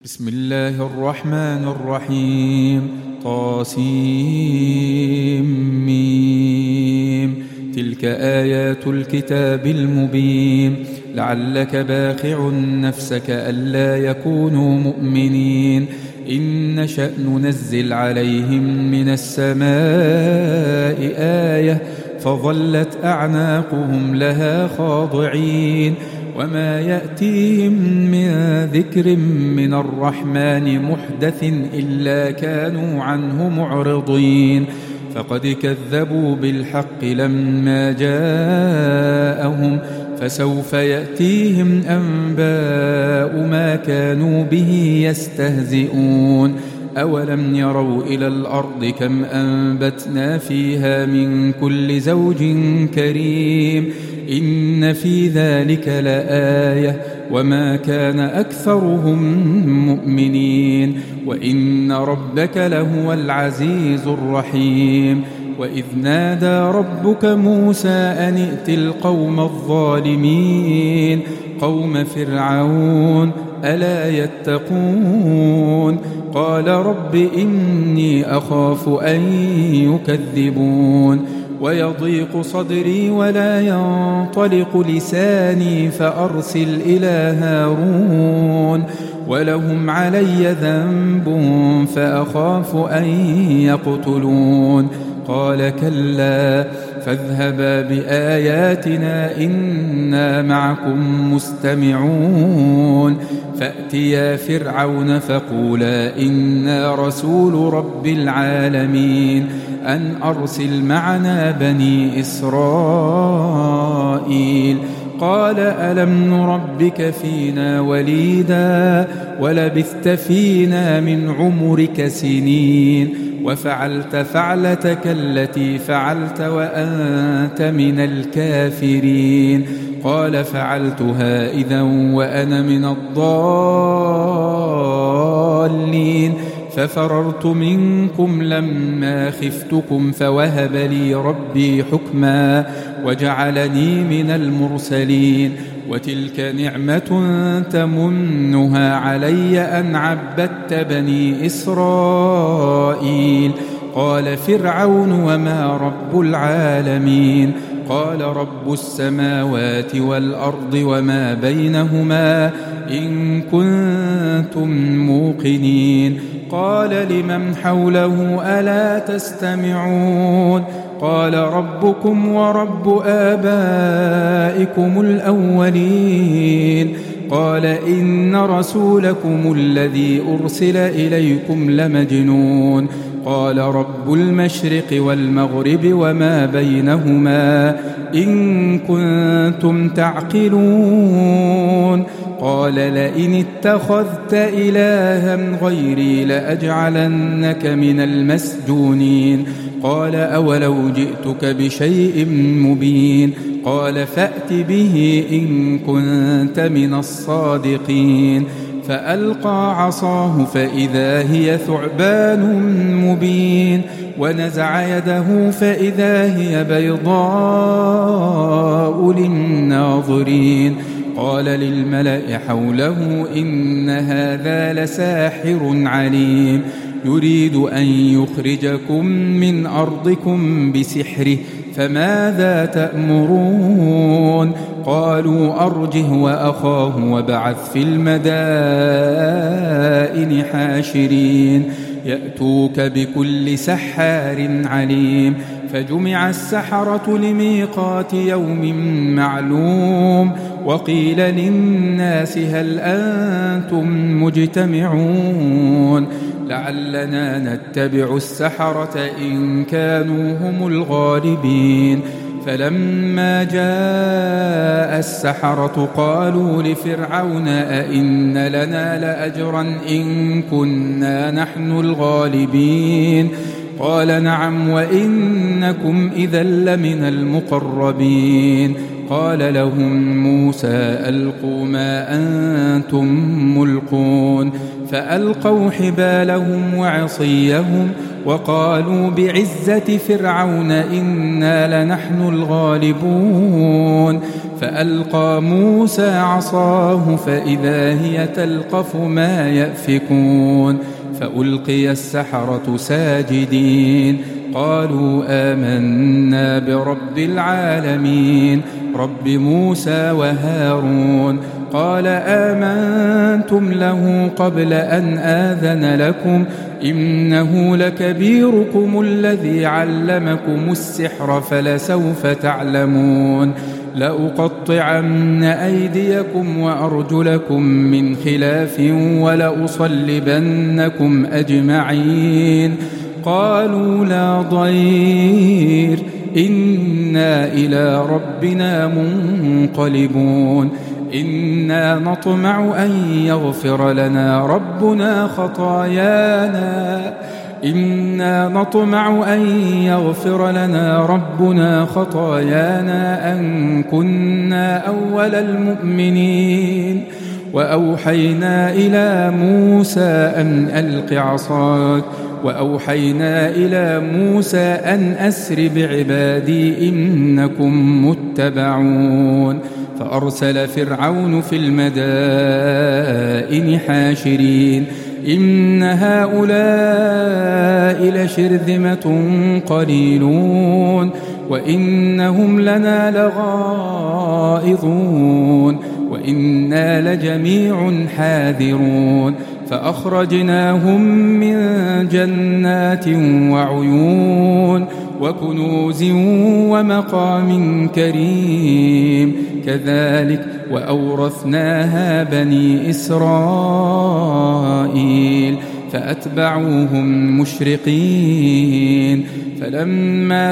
بسم الله الرحمن الرحيم. طاسيم. تلك آيات الكتاب المبين. لعلك باخع نفسك ألا يكونوا مؤمنين. إن نشأ ننزل عليهم من السماء آية فظلت أعناقهم لها خاضعين. وما يأتيهم من ذكر من الرحمن محدث إلا كانوا عنه معرضين. فقد كذبوا بالحق لما جاءهم فسوف يأتيهم أنباء ما كانوا به يستهزئون. أولم يروا إلى الأرض كم أنبتنا فيها من كل زوج كريم. إن في ذلك لآية وما كان أكثرهم مؤمنين. وإن ربك لهو العزيز الرحيم. وإذ نادى ربك موسى أن ائت القوم الظالمين قوم فرعون ألا يتقون. قال رب إني أخاف أن يكذبون ويضيق صدري ولا ينطلق لساني فأرسل إلى هارون ولهم علي ذنب فأخاف أن يقتلون. قال كلا فاذهبا بآياتنا إنا معكم مستمعون. فأتيا فرعون فقولا إنا رسول رب العالمين أن أرسل معنا بني إسرائيل. قال ألم نربك فينا وليدا ولبثت فينا من عمرك سنين وفعلت فعلتك التي فعلت وأنت من الكافرين. قال فعلتها إذا وأنا من الضالين ففررت منكم لما خفتكم فوهب لي ربي حكما وجعلني من المرسلين. وتلك نعمة تمنها علي أن عبدت بني إسرائيل. قال فرعون وما رب العالمين. قال رب السماوات والأرض وما بينهما إن كنتم موقنين. قال لمن حوله ألا تستمعون. قال ربكم ورب آبائكم الأولين. قال إن رسولكم الذي أرسل إليكم لمجنون. قال رب المشرق والمغرب وما بينهما إن كنتم تعقلون. قال لئن اتخذت إلها غيري لأجعلنك من المسجونين. قال أولو جئتك بشيء مبين. قال فأت به إن كنت من الصادقين. فألقى عصاه فإذا هي ثعبان مبين ونزع يده فإذا هي بيضاء للناظرين. قال للملأ حوله إن هذا لساحر عليم يريد أن يخرجكم من أرضكم بسحره فماذا تأمرون. قالوا أرجه وأخاه وابعث في المدائن حاشرين يأتوك بكل سحار عليم. فجمع السحرة لميقات يوم معلوم. وقيل للناس هل أنتم مجتمعون لعلنا نتبع السحرة إن كانوا هم الغالبين. فلما جاء السحرة قالوا لفرعون أئن لنا لأجرا إن كنا نحن الغالبين. قال نعم وإنكم إذا لمن المقربين. قال لهم موسى ألقوا ما أنتم ملقون فألقوا حبالهم وعصيهم وقالوا بعزة فرعون إنا لنحن الغالبون فألقى موسى عصاه فإذا هي تلقف ما يأفكون فألقي السحرة ساجدين قالوا آمنا برب العالمين رب موسى وهارون قال آمنتم له قبل أن آذن لكم إنه لكبيركم الذي علمكم السحر فلسوف تعلمون لأقطعن أيديكم وأرجلكم من خلاف ولأصلبنكم أجمعين قالوا لا ضير إنا إلى ربنا منقلبون إنا نطمع أن يغفر لنا ربنا خطايانا أن كنا أول المؤمنين وأوحينا إلى موسى أن أسر بعبادي إنكم متبعون فأرسل فرعون في المدائن حاشرين إن هؤلاء لشرذمة قليلون وإنهم لنا لغائظون وإنا لجميع حاذرون فأخرجناهم من جنات وعيون وكنوز ومقام كريم كذلك وأورثناها بني إسرائيل فأتبعوهم مشرقين فلما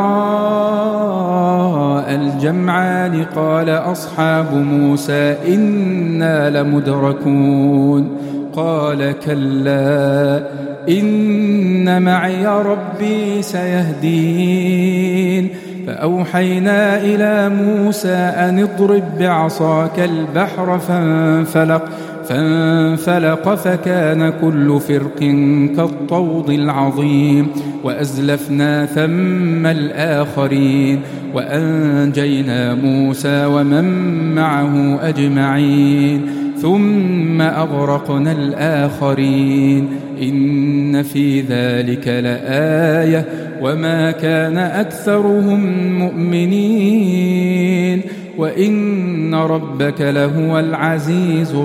تراءى الجمعان قال أصحاب موسى إنا لمدركون قال كلا إن معي ربي سيهدين فأوحينا إلى موسى أن اضرب بعصاك البحر فانفلق فكان كل فرق كالطود العظيم وأزلفنا ثم الآخرين وأنجينا موسى ومن معه أجمعين ثم أغرقنا الآخرين إن في ذلك لآية وما كان أكثرهم مؤمنين وإن ربك لهو العزيز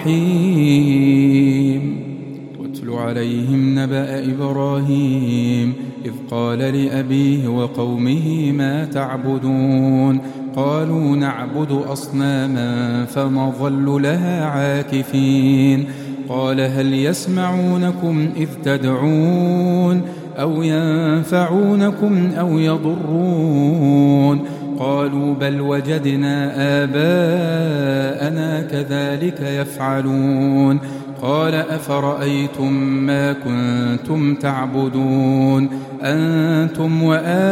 الرحيم واتل عليهم نبأ إبراهيم إذ قال لأبيه وقومه ما تعبدون قالوا نعبد أصناما فنظل لها عاكفين قال هل يسمعونكم إذ تدعون أو ينفعونكم أو يضرون قالوا بل وجدنا آباءنا كذلك يفعلون قال أفرأيتم ما كنتم تعبدون أنتم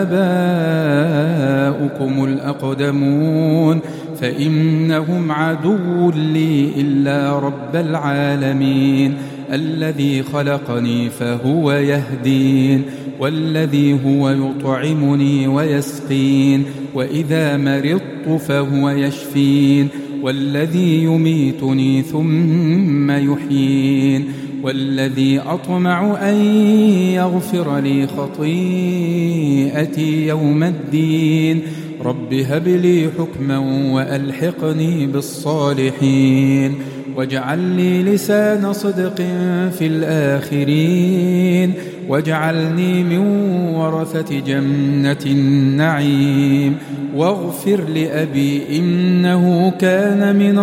وآباؤكم الأقدمون فإنهم عدو لي إلا رب العالمين الذي خلقني فهو يهدين والذي هو يطعمني ويسقين وإذا مرضت فهو يشفين والذي يميتني ثم يحيين والذي أطمع أن يغفر لي خطيئتي يوم الدين رب هب لي حكما وألحقني بالصالحين واجعل لي لسان صدق في الآخرين واجعلني من ورثة جنة النعيم واغفر لأبي إنه كان من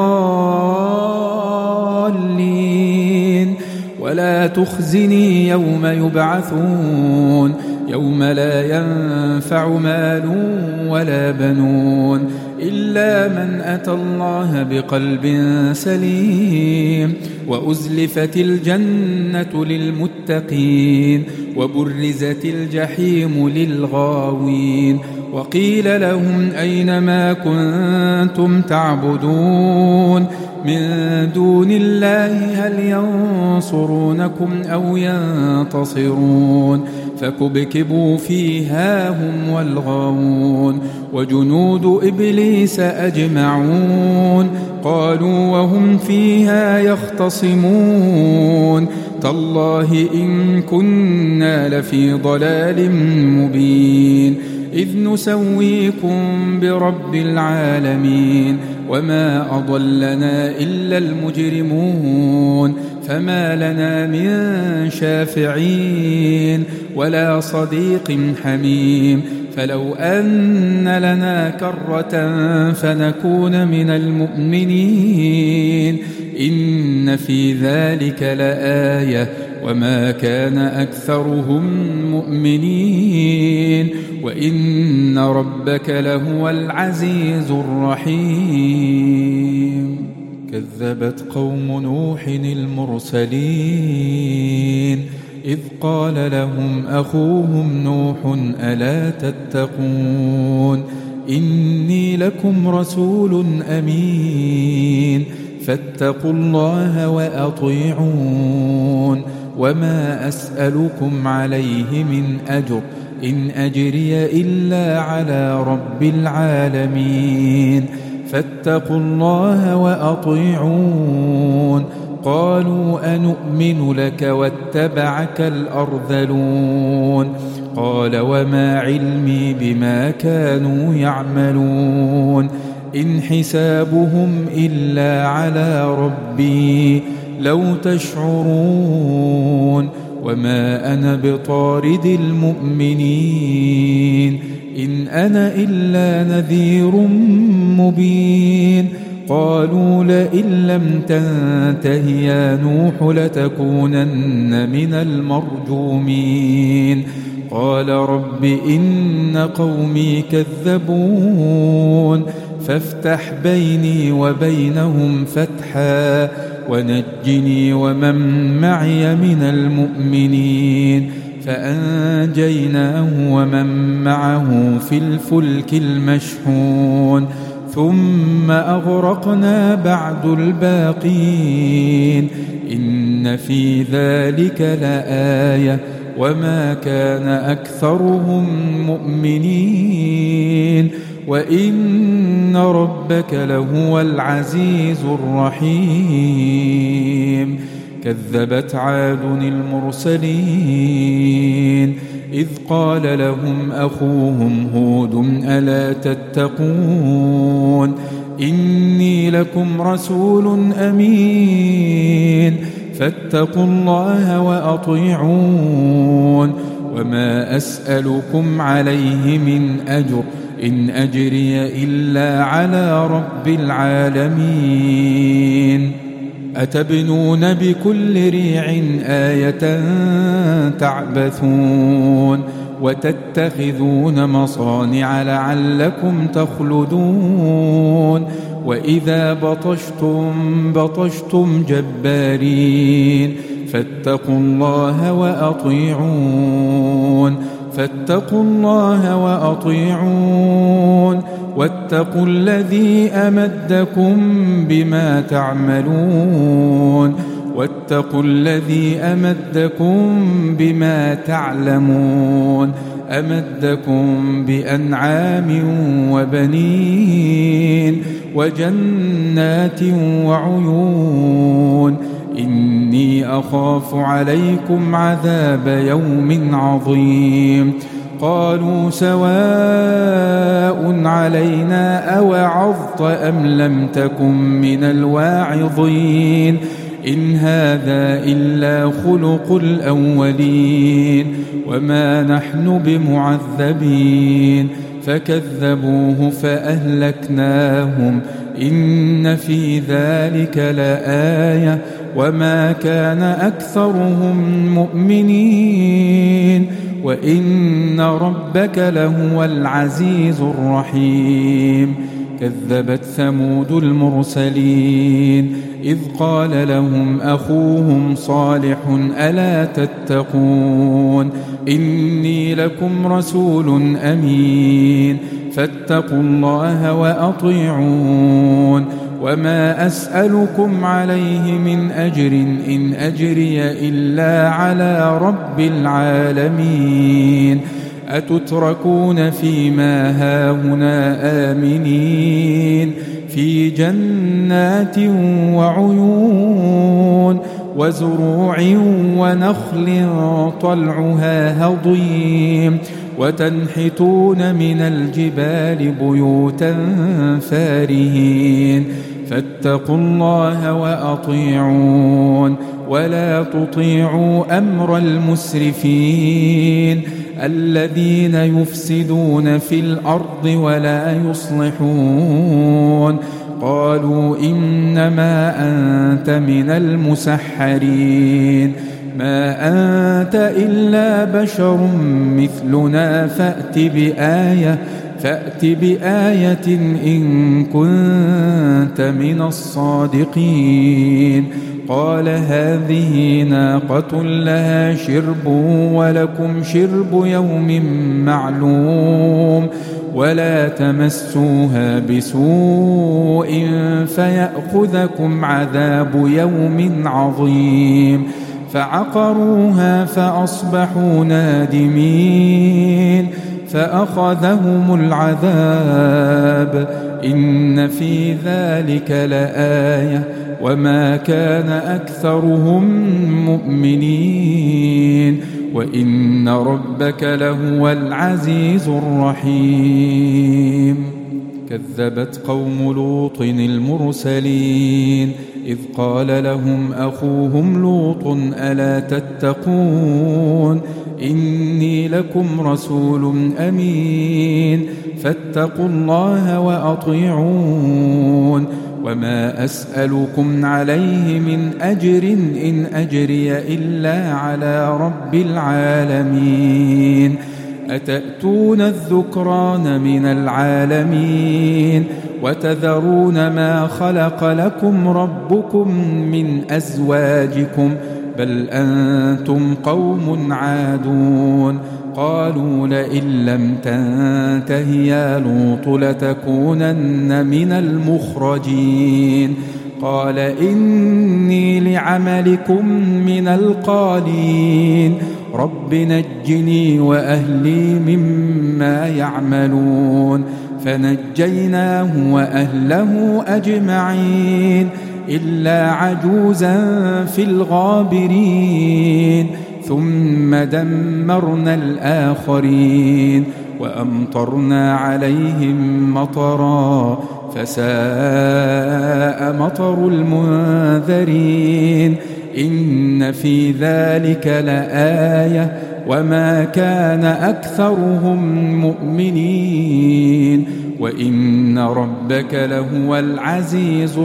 الضالين ولا تخزني يوم يبعثون يوم لا ينفع مال ولا بنون إلا من أتى الله بقلب سليم وأزلفت الجنة للمتقين وبرزت الجحيم للغاوين وقيل لهم أين ما كنتم تعبدون من دون الله هل ينصرونكم أو ينتصرون فكبكبوا فيها هم والغاوون وجنود إبليس أجمعون قالوا وهم فيها يختصمون تالله إن كنا لفي ضلال مبين إذ نسويكم برب العالمين وما أضلنا إلا المجرمون فما لنا من شافعين ولا صديق حميم فلو أن لنا كرة فنكون من المؤمنين إن في ذلك لآية وما كان أكثرهم مؤمنين وإن ربك لهو العزيز الرحيم كذبت قوم نوح المرسلين إذ قال لهم أخوهم نوح ألا تتقون إني لكم رسول أمين فاتقوا الله وأطيعون وما أسألكم عليه من أجر إن أجري إلا على رب العالمين فاتقوا الله وأطيعون قالوا أنؤمن لك واتبعك الأرذلون قال وما علمي بما كانوا يعملون إن حسابهم إلا على ربي لو تشعرون وما أنا بطارد المؤمنين إن أنا إلا نذير مبين قالوا لئن لم تنته يا نوح لتكونن من المرجومين قال رب إن قومي كذبون فافتح بيني وبينهم فتحا ونجني ومن معي من المؤمنين فأنجيناه ومن معه في الفلك المشحون ثم أغرقنا بعد الباقين إن في ذلك لآية وما كان أكثرهم مؤمنين وإن ربك لهو العزيز الرحيم كذبت عاد المرسلين إذ قال لهم أخوهم هود ألا تتقون إني لكم رسول أمين فاتقوا الله وأطيعون وما أسألكم عليه من أجر إن أجري إلا على رب العالمين أتبنون بكل ريع آية تعبثون وتتخذون مصانع لعلكم تخلدون وإذا بطشتم جبارين فاتقوا الله وأطيعون واتقوا الذي أمدكم بما تعلمون أمدكم بأنعام وبنين وجنات وعيون إني أخاف عليكم عذاب يوم عظيم قالوا سواء علينا أوعظت أم لم تكن من الواعظين إن هذا إلا خلق الأولين وما نحن بمعذبين فكذبوه فأهلكناهم إن في ذلك لآية وما كان أكثرهم مؤمنين وإن ربك لهو العزيز الرحيم كذبت ثمود المرسلين إذ قال لهم أخوهم صالح ألا تتقون إني لكم رسول أمين فاتقوا الله وأطيعون وما أسألكم عليه من أجر إن أجري إلا على رب العالمين أتتركون فيما هاهنا آمنين في جنات وعيون وزروع ونخل طلعها هضيم وتنحتون من الجبال بيوتا فارهين فاتقوا الله وأطيعون ولا تطيعوا أمر المسرفين الذين يفسدون في الأرض ولا يصلحون قالوا إنما أنت من المسحرين ما أنت إلا بشر مثلنا فأت بآية إن كنت من الصادقين قال هذه ناقة لها شرب ولكم شرب يوم معلوم ولا تمسوها بسوء فيأخذكم عذاب يوم عظيم فعقروها فأصبحوا نادمين فأخذهم العذاب إن في ذلك لآية وما كان أكثرهم مؤمنين وإن ربك لهو العزيز الرحيم كذبت قوم لوط المرسلين إذ قال لهم أخوهم لوط ألا تتقون إني لكم رسول أمين فاتقوا الله وأطيعون وما أسألكم عليه من أجر إن أجري إلا على رب العالمين أتأتون الذكران من العالمين وتذرون ما خلق لكم ربكم من أزواجكم بل أنتم قوم عادون قالوا لئن لم تنته يا لوط لتكونن من المخرجين قال إني لعملكم من القالين رب نجني وأهلي مما يعملون فنجيناه وأهله أجمعين إلا عجوزا في الغابرين ثم دمرنا الآخرين وأمطرنا عليهم مطرا فساء مطر المنذرين إن في ذلك لآية وما كان أكثرهم مؤمنين وإن ربك لهو العزيز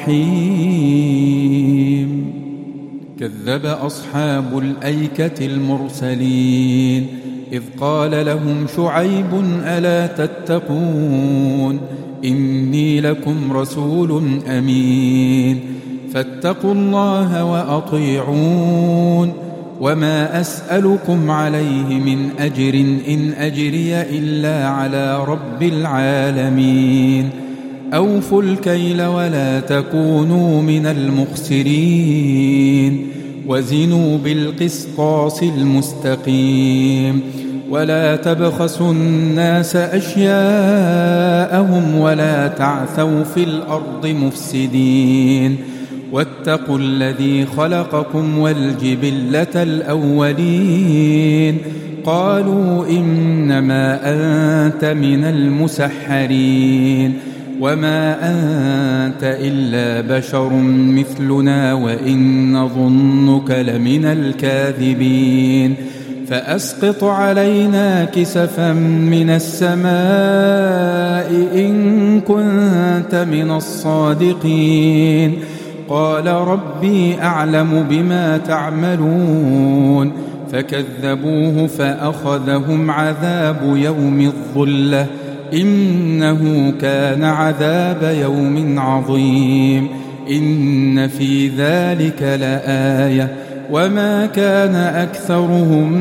الرحيم كذب أصحاب الأيكة المرسلين إذ قال لهم شعيب ألا تتقون إني لكم رسول أمين فاتقوا الله وأطيعون وما أسألكم عليه من أجر إن أجري إلا على رب العالمين أوفوا الكيل ولا تكونوا من المخسرين وزنوا بالقسطاس المستقيم ولا تبخسوا الناس أشياءهم ولا تعثوا في الأرض مفسدين واتقوا الذي خلقكم والجبلة الأولين قالوا إنما أنت من المسحرين وما أنت إلا بشر مثلنا وإن نظنك لمن الكاذبين فأسقط علينا كسفا من السماء إن كنت من الصادقين قال ربي أعلم بما تعملون فكذبوه فأخذهم عذاب يوم الظلة إنه كان عذاب يوم عظيم إن في ذلك لآية وما كان أكثرهم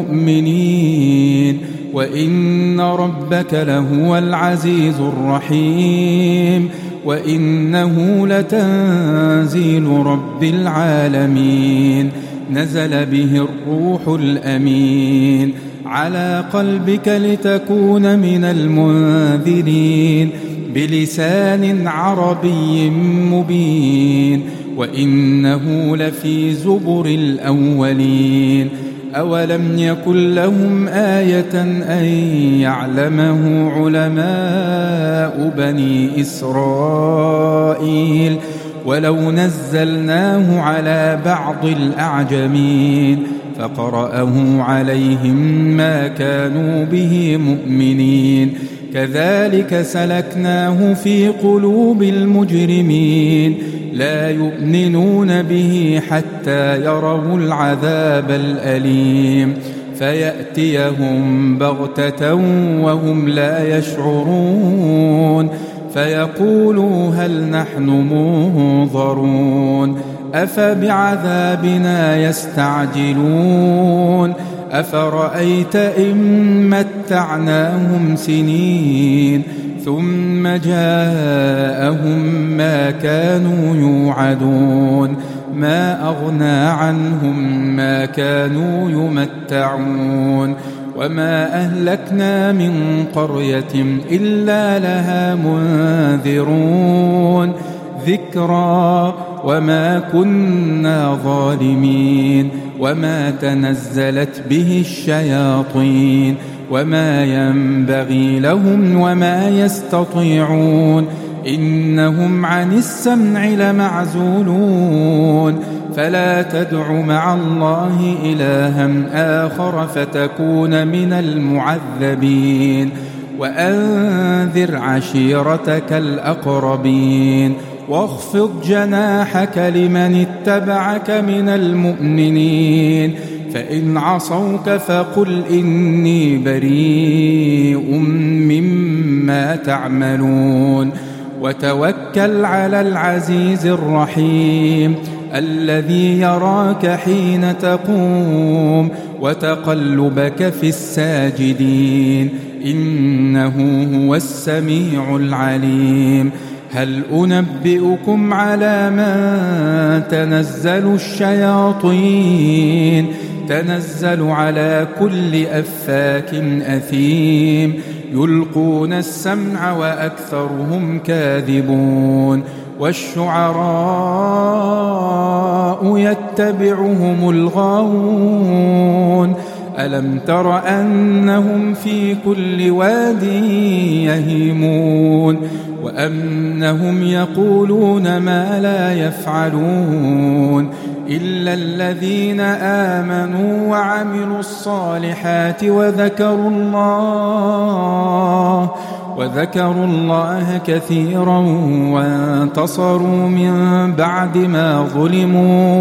مؤمنين وإن ربك لهو العزيز الرحيم وإنه لتنزيل رب العالمين نزل به الروح الأمين على قلبك لتكون من المنذرين بلسان عربي مبين وإنه لفي زبر الأولين أولم يكن لهم آية أن يعلمه علماء بني إسرائيل ولو نزلناه على بعض الأعجمين فقرأه عليهم ما كانوا به مؤمنين كذلك سلكناه في قلوب المجرمين لا يؤمنون به حتى يروا العذاب الأليم فيأتيهم بغتة وهم لا يشعرون فيقولوا هل نحن منظرون أفبعذابنا يستعجلون أفرأيت إن متعناهم سنين ثم جاءهم ما كانوا يوعدون ما أغنى عنهم ما كانوا يمتعون وما أهلكنا من قرية إلا لها منذرون ذكرى وما كنا ظالمين وما تنزلت به الشياطين وما ينبغي لهم وما يستطيعون إنهم عن السمع لمعزولون فلا تدع مع الله إلها آخر فتكون من المعذبين وأنذر عشيرتك الأقربين واخفض جناحك لمن اتبعك من المؤمنين فإن عصوك فقل إني بريء مما تعملون وتوكل على العزيز الرحيم الذي يراك حين تقوم وتقلبك في الساجدين إنه هو السميع العليم هل أنبئكم على من تنزل الشياطين تنزل على كل أفاك أثيم يلقون السمع وأكثرهم كاذبون والشعراء يتبعهم الغاوون ألم تر أنهم في كل واد يهيمون وأنهم يقولون ما لا يفعلون إلا الذين آمنوا وعملوا الصالحات وذكروا الله كثيرا وانتصروا من بعد ما ظلموا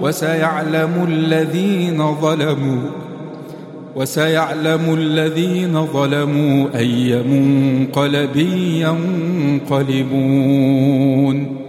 وسيعلم الذين ظلموا أي منقلب ينقلبون.